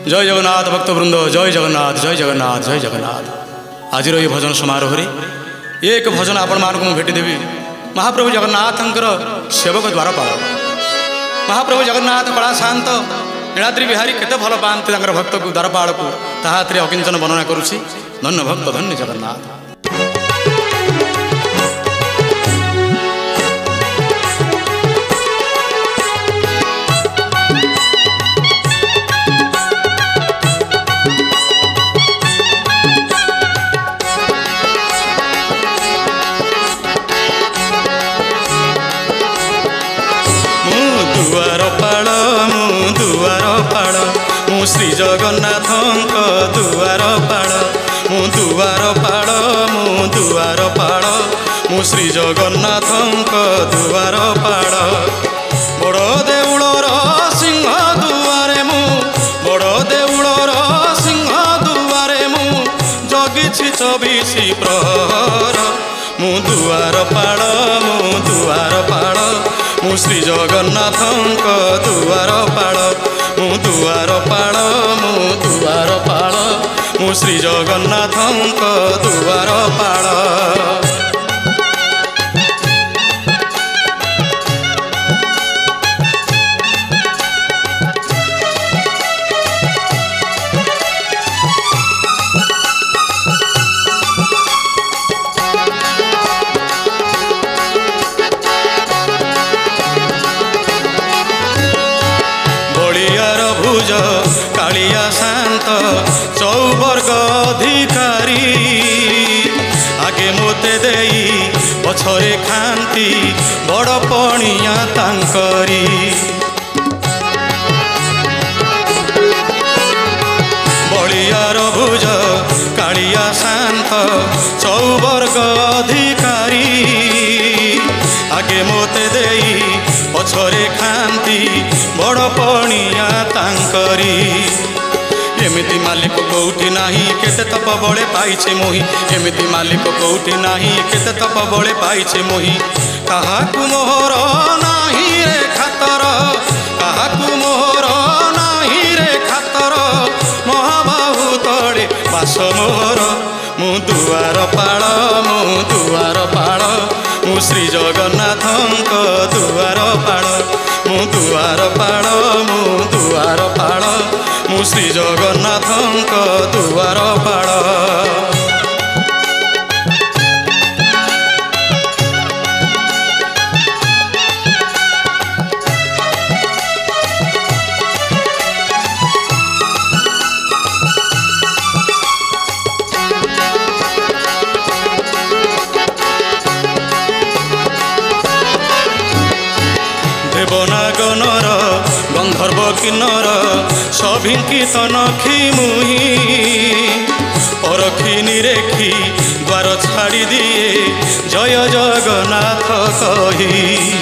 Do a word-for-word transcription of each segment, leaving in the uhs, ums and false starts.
जय जगन्नाथ भक्तवृंद, जय जगन्नाथ, जय जगन्नाथ, जय जगन्नाथ। आज ये भजन समारोह एक भजन आपण मानक भेटिदेवी। महाप्रभु जगन्नाथंकर सेवक द्वारपाल महाप्रभु जगन्नाथ कला शांत नीलाद्री बिहारी केते भल पाते भक्त को द्वारपाल को ताहात्रे अकिंचन वर्णना करुछि। धन्य भक्त, धन्य जगन्नाथ। श्री जगन्नाथ दुआर पाड़ मु दुआर पाड़ मु दुआर पाड़ मु श्री जगन्नाथ दुआर पाड़ बड़ देउलर सिंह दुआरे मु बड़ देउलर सिंह दुआरे मु जगिछि चौबीस प्रहर मु दुआर पाड़ मु दुआर पाड़ मु श्री जगन्नाथ दुआर पाड़ मु दुआर पाड़ मु दुआर पाड़ मु श्री जगन्नाथ दुआर पाड़। कालिया शांत चौवर्ग अधिकारी आगे मोते देई पछरे खांती बड़ पणिया तांकरी बलियार भुज कालिया शांत चौवर्ग अधिकारी आगे मोते देई पछरे खांती बड़ पणिया तांकरी एमिति मालिक कोठी नाही केते तप बळे पाइछे मोहि एमिति मालिक कोठी नाही केते तप बळे पाइछे मोहि काहाकु मोहर नाही रे खातर काहाकु मोहर नाही रे खातर महाबाहु तळे पास मोहर मु दुआर पाड़ मु दुआर पाड़ मु श्री जगन्नाथ दुआर पाड़ मु दुआर पाड़ मु दुआर पाड़ मु श्री जगन्नाथ दुआर पाड़। देवनागनर गंधर्व किन्नर सभिंकितन खी मुही परखी निरेखी द्वार छाड़ी दिए जय जगन्नाथ कही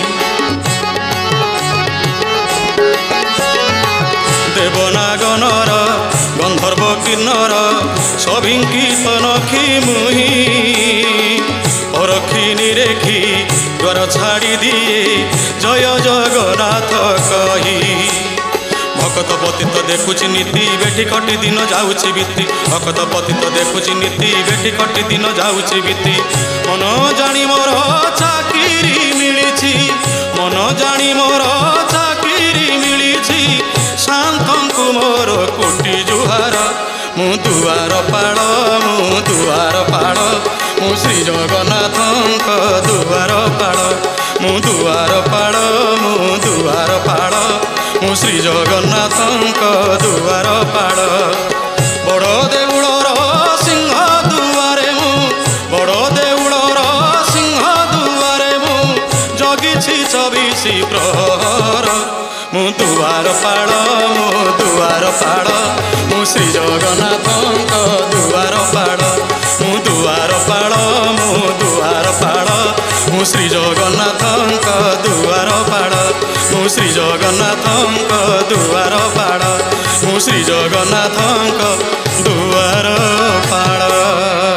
देवनागनर गंधर्व किन्नर सभिंकितन खी मुही परखी निरेखी द्वार छाड़ी दिए जय जगन्नाथ कही भक्त पतित देखुची नीति बेठी कटी दिन जाऊची बीती भक्त पतित देखुची नीति बेठी कटी दिन जाऊची बीती मन जानी मोर चाकिरी मिलिछि मन जानी मोर चाकिरी मिलिछि शांतंकु मोर कोटि जुहार मु दुआर पाड़ मु दुआर पाड़ मु श्री जगन्नाथ दुआर पाड़ मु दुआर पाड़ मु दुआर पाड़ मु श्री जगन्नाथ दुआर पाड़ बड़ देउलर सिंह दुआरे मु बड़ देउलर सिंह दुआरे मु जगिछि चौबीस प्रहर मु दुआर पाड़ मु दुआर पाड़ मु श्री जगन्नाथ दुआर पाड़ मु दुआर पाड़ मु दुआर पाड़ मु श्री जगन्नाथ दुआर पाड़ मु श्री जगन्नाथ दुआर पाड़ मु श्री जगन्नाथ दुआर पाड़।